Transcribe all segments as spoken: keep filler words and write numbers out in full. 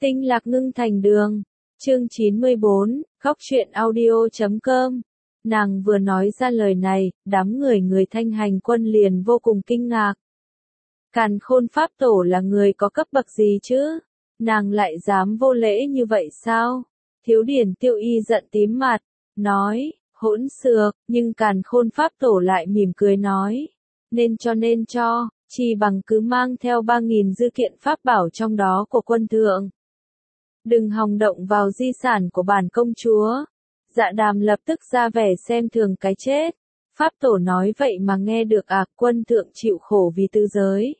Tinh lạc ngưng thành đường. Chương chín mươi bốn, Góc truyện audio chấm com. Nàng vừa nói ra lời này, đám người người Thanh Hành Quân liền vô cùng kinh ngạc. Càn Khôn Pháp Tổ là người có cấp bậc gì chứ? Nàng lại dám vô lễ như vậy sao? Thiếu Điển Tiêu Y giận tím mặt, nói, hỗn xược, nhưng Càn Khôn Pháp Tổ lại mỉm cười nói, nên cho nên cho, chỉ bằng cứ mang theo ba nghìn dư kiện pháp bảo trong đó của quân thượng. Đừng hòng động vào di sản của bản công chúa. Dạ Đàm lập tức ra vẻ xem thường cái chết. Pháp Tổ nói vậy mà nghe được à, quân thượng chịu khổ vì tư giới.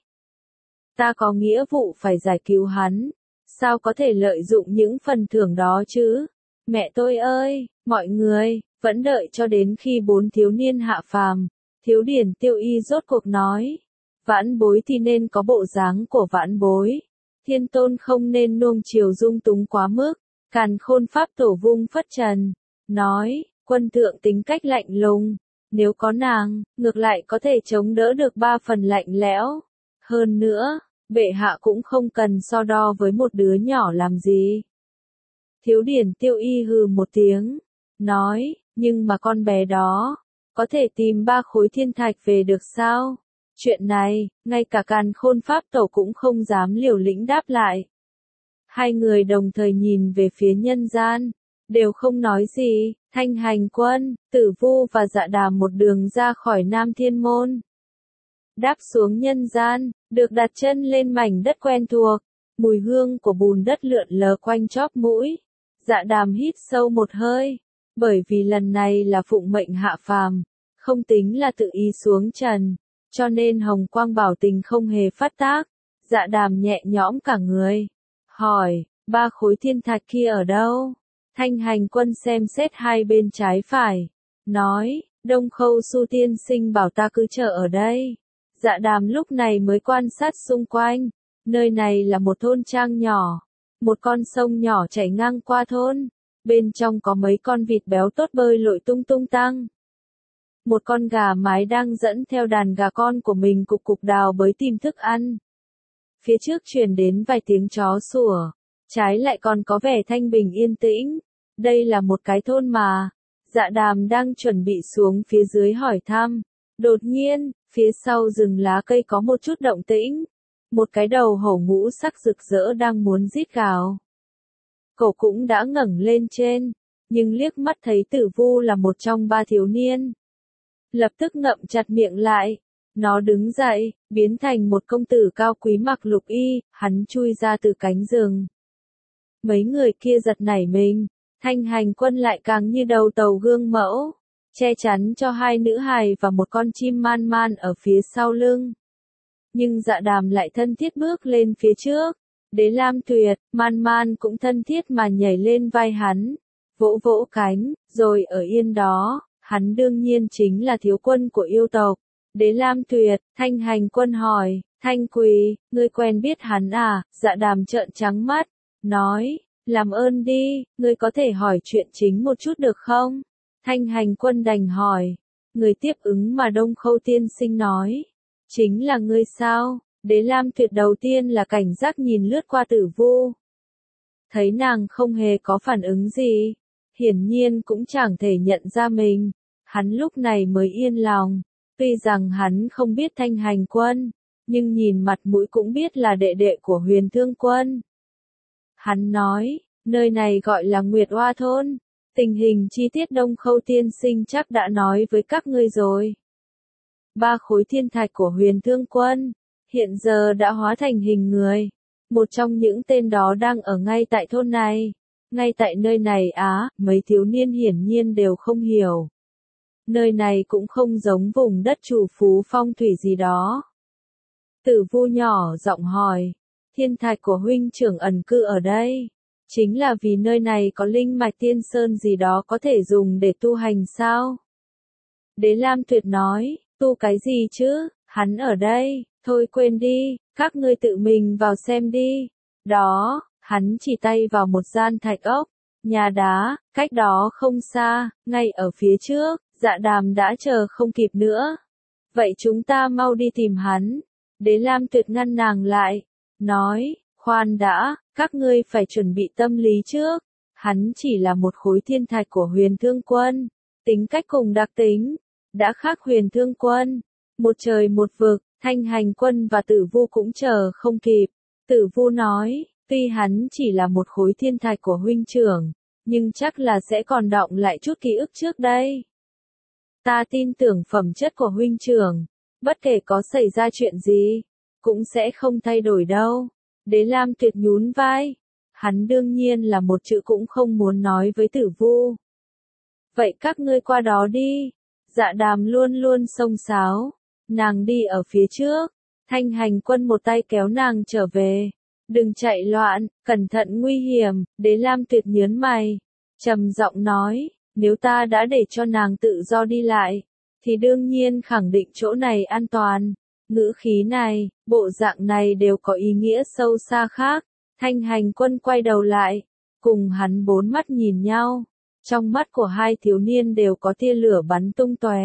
Ta có nghĩa vụ phải giải cứu hắn. Sao có thể lợi dụng những phần thưởng đó chứ? Mẹ tôi ơi, mọi người, vẫn đợi cho đến khi bốn thiếu niên hạ phàm. Thiếu Điển Tiêu Y rốt cuộc nói. Vãn bối thì nên có bộ dáng của vãn bối. Thiên tôn không nên nuông chiều dung túng quá mức. Càn Khôn Pháp Tổ vung phất trần. Nói, quân thượng tính cách lạnh lùng. Nếu có nàng, ngược lại có thể chống đỡ được ba phần lạnh lẽo. Hơn nữa, bệ hạ cũng không cần so đo với một đứa nhỏ làm gì. Thiếu Điển Tiêu Y hừ một tiếng. Nói, nhưng mà con bé đó, có thể tìm ba khối thiên thạch về được sao? Chuyện này, ngay cả Càn Khôn Pháp Tổ cũng không dám liều lĩnh đáp lại. Hai người đồng thời nhìn về phía nhân gian, đều không nói gì. Thanh Hành Quân, Tử Vu và Dạ Đàm một đường ra khỏi Nam Thiên Môn. Đáp xuống nhân gian, được đặt chân lên mảnh đất quen thuộc, mùi hương của bùn đất lượn lờ quanh chóp mũi. Dạ Đàm hít sâu một hơi, bởi vì lần này là phụng mệnh hạ phàm, không tính là tự ý xuống trần. Cho nên hồng quang bảo tình không hề phát tác. Dạ Đàm nhẹ nhõm cả người. Hỏi, ba khối thiên thạch kia ở đâu? Thanh Hành Quân xem xét hai bên trái phải. Nói, Đông Khâu Su tiên sinh bảo ta cứ chờ ở đây. Dạ Đàm lúc này mới quan sát xung quanh. Nơi này là một thôn trang nhỏ. Một con sông nhỏ chảy ngang qua thôn. Bên trong có mấy con vịt béo tốt bơi lội tung tung tăng. Một con gà mái đang dẫn theo đàn gà con của mình cục cục đào bới tìm thức ăn. Phía trước truyền đến vài tiếng chó sủa, trái lại còn có vẻ thanh bình yên tĩnh. Đây là một cái thôn mà. Dạ Đàm đang chuẩn bị xuống phía dưới hỏi thăm. Đột nhiên, phía sau rừng lá cây có một chút động tĩnh. Một cái đầu hổ ngũ sắc rực rỡ đang muốn rít gào. Cậu cũng đã ngẩng lên trên, nhưng liếc mắt thấy Tử Vu là một trong ba thiếu niên. Lập tức ngậm chặt miệng lại. Nó đứng dậy, biến thành một công tử cao quý mặc lục y, hắn chui ra từ cánh rừng. Mấy người kia giật nảy mình, Thanh Hành Quân lại càng như đầu tàu gương mẫu, che chắn cho hai nữ hài và một con chim man man ở phía sau lưng. Nhưng Dạ Đàm lại thân thiết bước lên phía trước. Đế Lam Tuyệt, man man cũng thân thiết mà nhảy lên vai hắn, vỗ vỗ cánh, rồi ở yên đó. Hắn đương nhiên chính là thiếu quân của yêu tộc. Đế Lam Tuyệt, Thanh Hành Quân hỏi, Thanh Quỳ, ngươi quen biết hắn à? Dạ Đàm trợn trắng mắt, nói, làm ơn đi, ngươi có thể hỏi chuyện chính một chút được không? Thanh Hành Quân đành hỏi, người tiếp ứng mà Đông Khâu tiên sinh nói, chính là ngươi sao? Đế Lam Tuyệt đầu tiên là cảnh giác nhìn lướt qua Tử Vu. Thấy nàng không hề có phản ứng gì, hiển nhiên cũng chẳng thể nhận ra mình. Hắn lúc này mới yên lòng, tuy rằng hắn không biết Thanh Hành Quân, nhưng nhìn mặt mũi cũng biết là đệ đệ của Huyền Thương Quân. Hắn nói, nơi này gọi là Nguyệt Oa Thôn, tình hình chi tiết Đông Khâu tiên sinh chắc đã nói với các ngươi rồi. Ba khối thiên thạch của Huyền Thương Quân, hiện giờ đã hóa thành hình người. Một trong những tên đó đang ở ngay tại thôn này. Ngay tại nơi này á, mấy thiếu niên hiển nhiên đều không hiểu. Nơi này cũng không giống vùng đất chủ phú phong thủy gì đó. Tử Vu nhỏ giọng hỏi, thiên thạch của huynh trưởng ẩn cư ở đây, chính là vì nơi này có linh mạch tiên sơn gì đó có thể dùng để tu hành sao? Đế Lam Tuyệt nói, tu cái gì chứ, hắn ở đây, thôi quên đi, các ngươi tự mình vào xem đi. Đó, hắn chỉ tay vào một gian thạch ốc, nhà đá, cách đó không xa, ngay ở phía trước. Dạ Đàm đã chờ không kịp nữa. Vậy chúng ta mau đi tìm hắn. Đế Lam Tuyệt ngăn nàng lại. Nói, Khoan đã, các ngươi phải chuẩn bị tâm lý trước. Hắn chỉ là một khối thiên thạch của Huyền Thương Quân. Tính cách cùng đặc tính, đã khác Huyền Thương Quân. Một trời một vực, Thanh Hành Quân và Tử Vu cũng chờ không kịp. Tử Vu nói, tuy hắn chỉ là một khối thiên thạch của huynh trưởng, nhưng chắc là sẽ còn đọng lại chút ký ức trước đây. Ta tin tưởng phẩm chất của huynh trưởng, bất kể có xảy ra chuyện gì, cũng sẽ không thay đổi đâu. Đế Lam Tuyệt nhún vai. Hắn đương nhiên là một chữ cũng không muốn nói với Tử Vu. Vậy các ngươi qua đó đi. Dạ Đàm luôn luôn xông xáo. Nàng đi ở phía trước. Thanh Hành Quân một tay kéo nàng trở về. Đừng chạy loạn, cẩn thận nguy hiểm. Đế Lam Tuyệt nhớn mày. Trầm giọng nói, nếu ta đã để cho nàng tự do đi lại, thì đương nhiên khẳng định chỗ này an toàn. Ngữ khí này, bộ dạng này đều có ý nghĩa sâu xa khác. Thanh Hành Quân quay đầu lại, cùng hắn bốn mắt nhìn nhau. Trong mắt của hai thiếu niên đều có tia lửa bắn tung tóe.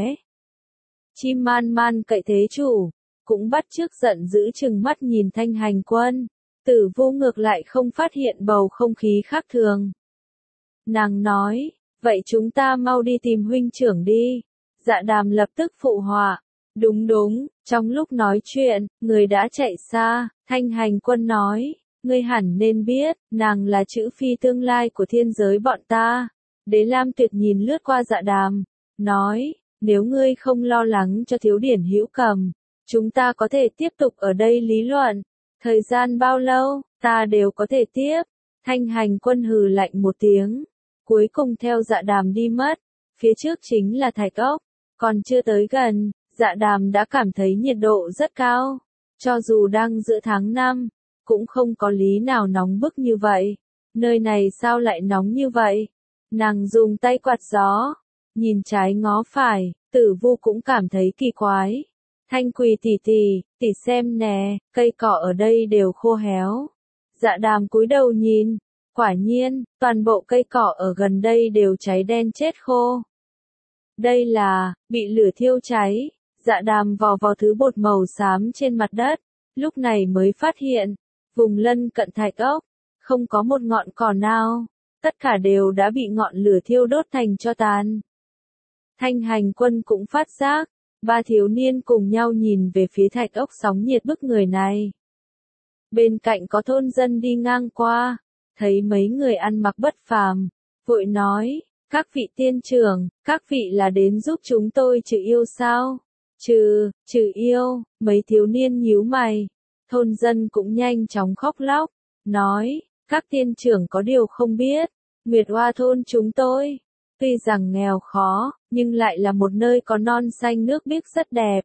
Chim Man Man cậy thế chủ, cũng bắt chước giận dữ chừng mắt nhìn Thanh Hành Quân. Tử Vu ngược lại không phát hiện bầu không khí khác thường. Nàng nói, vậy chúng ta mau đi tìm huynh trưởng đi. Dạ Đàm lập tức phụ họa. Đúng đúng, trong lúc nói chuyện, người đã chạy xa. Thanh Hành Quân nói, ngươi hẳn nên biết, nàng là chữ phi tương lai của thiên giới bọn ta. Đế Lam Tuyệt nhìn lướt qua Dạ Đàm, nói, nếu ngươi không lo lắng cho thiếu điển hữu cầm, chúng ta có thể tiếp tục ở đây lý luận. Thời gian bao lâu, ta đều có thể tiếp. Thanh Hành Quân hừ lạnh một tiếng, cuối cùng theo Dạ Đàm đi mất. Phía trước chính là thạch ốc, còn chưa tới gần, Dạ Đàm đã cảm thấy nhiệt độ rất cao. Cho dù đang giữa tháng năm, cũng không có lý nào nóng bức như vậy. Nơi này sao lại nóng như vậy? Nàng dùng tay quạt gió, nhìn trái ngó phải, Tử Vu cũng cảm thấy kỳ quái. Thanh Quỳ tỷ tỷ, tỷ xem nè, cây cỏ ở đây đều khô héo. Dạ Đàm cúi đầu nhìn, quả nhiên, toàn bộ cây cỏ ở gần đây đều cháy đen chết khô. Đây là, bị lửa thiêu cháy. Dạ Đàm vò vò thứ bột màu xám trên mặt đất, lúc này mới phát hiện, vùng lân cận thạch ốc, không có một ngọn cỏ nào, tất cả đều đã bị ngọn lửa thiêu đốt thành tro tàn. Thanh Hành Quân cũng phát giác, ba thiếu niên cùng nhau nhìn về phía thạch ốc sóng nhiệt bức người này. Bên cạnh có thôn dân đi ngang qua, thấy mấy người ăn mặc bất phàm, vội nói, các vị tiên trưởng, các vị là đến giúp chúng tôi trừ yêu sao? Trừ, trừ yêu, mấy thiếu niên nhíu mày. Thôn dân cũng nhanh chóng khóc lóc, nói, các tiên trưởng có điều không biết, Nguyệt Hoa thôn chúng tôi, tuy rằng nghèo khó, nhưng lại là một nơi có non xanh nước biếc rất đẹp.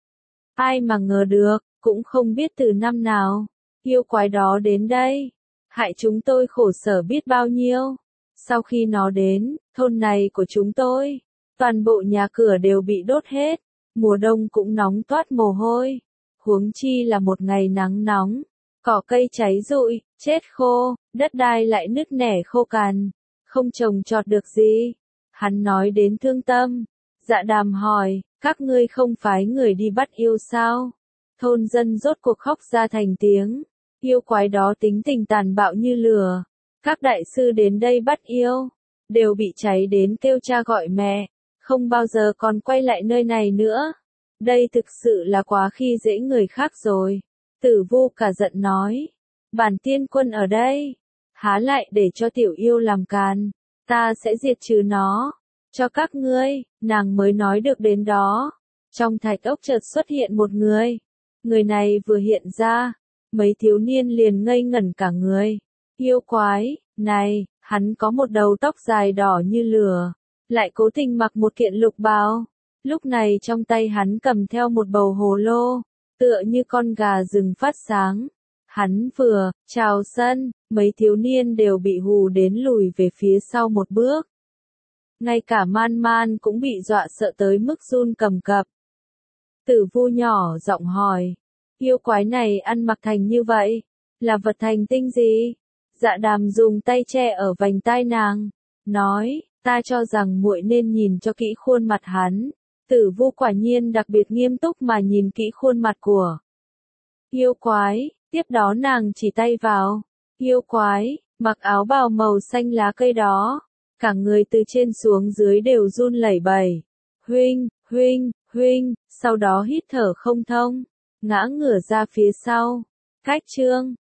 Ai mà ngờ được, cũng không biết từ năm nào, yêu quái đó đến đây, hại chúng tôi khổ sở biết bao nhiêu. Sau khi nó đến, thôn này của chúng tôi, toàn bộ nhà cửa đều bị đốt hết, mùa đông cũng nóng toát mồ hôi. Huống chi là một ngày nắng nóng, cỏ cây cháy rụi, chết khô, đất đai lại nứt nẻ khô cằn, không trồng trọt được gì. Hắn nói đến thương tâm. Dạ Đàm hỏi, các ngươi không phái người đi bắt yêu sao? Thôn dân rốt cuộc khóc ra thành tiếng. Yêu quái đó tính tình tàn bạo như lửa. Các đại sư đến đây bắt yêu, đều bị cháy đến kêu cha gọi mẹ, không bao giờ còn quay lại nơi này nữa. Đây thực sự là quá khi dễ người khác rồi. Tử Vu cả giận nói, bản tiên quân ở đây, há lại để cho tiểu yêu làm càn, ta sẽ diệt trừ nó, cho các ngươi. Nàng mới nói được đến đó, trong thạch ốc chợt xuất hiện một người. Người này vừa hiện ra, mấy thiếu niên liền ngây ngẩn cả người. Yêu quái, này, hắn có một đầu tóc dài đỏ như lửa, lại cố tình mặc một kiện lục bào. Lúc này trong tay hắn cầm theo một bầu hồ lô, tựa như con gà rừng phát sáng. Hắn vừa chào sân, mấy thiếu niên đều bị hù đến lùi về phía sau một bước. Ngay cả Man Man cũng bị dọa sợ tới mức run cầm cập. Tử Vu nhỏ giọng hỏi, yêu quái này ăn mặc thành như vậy, là vật thành tinh gì? Dạ Đàm dùng tay che ở vành tai nàng, nói, ta cho rằng muội nên nhìn cho kỹ khuôn mặt hắn. Tử Vu quả nhiên đặc biệt nghiêm túc mà nhìn kỹ khuôn mặt của yêu quái, Tiếp đó nàng chỉ tay vào, yêu quái, mặc áo bào màu xanh lá cây đó, cả người từ trên xuống dưới đều run lẩy bẩy. Huynh, huynh, huynh, sau đó hít thở không thông, ngã ngửa ra phía sau. Cách chương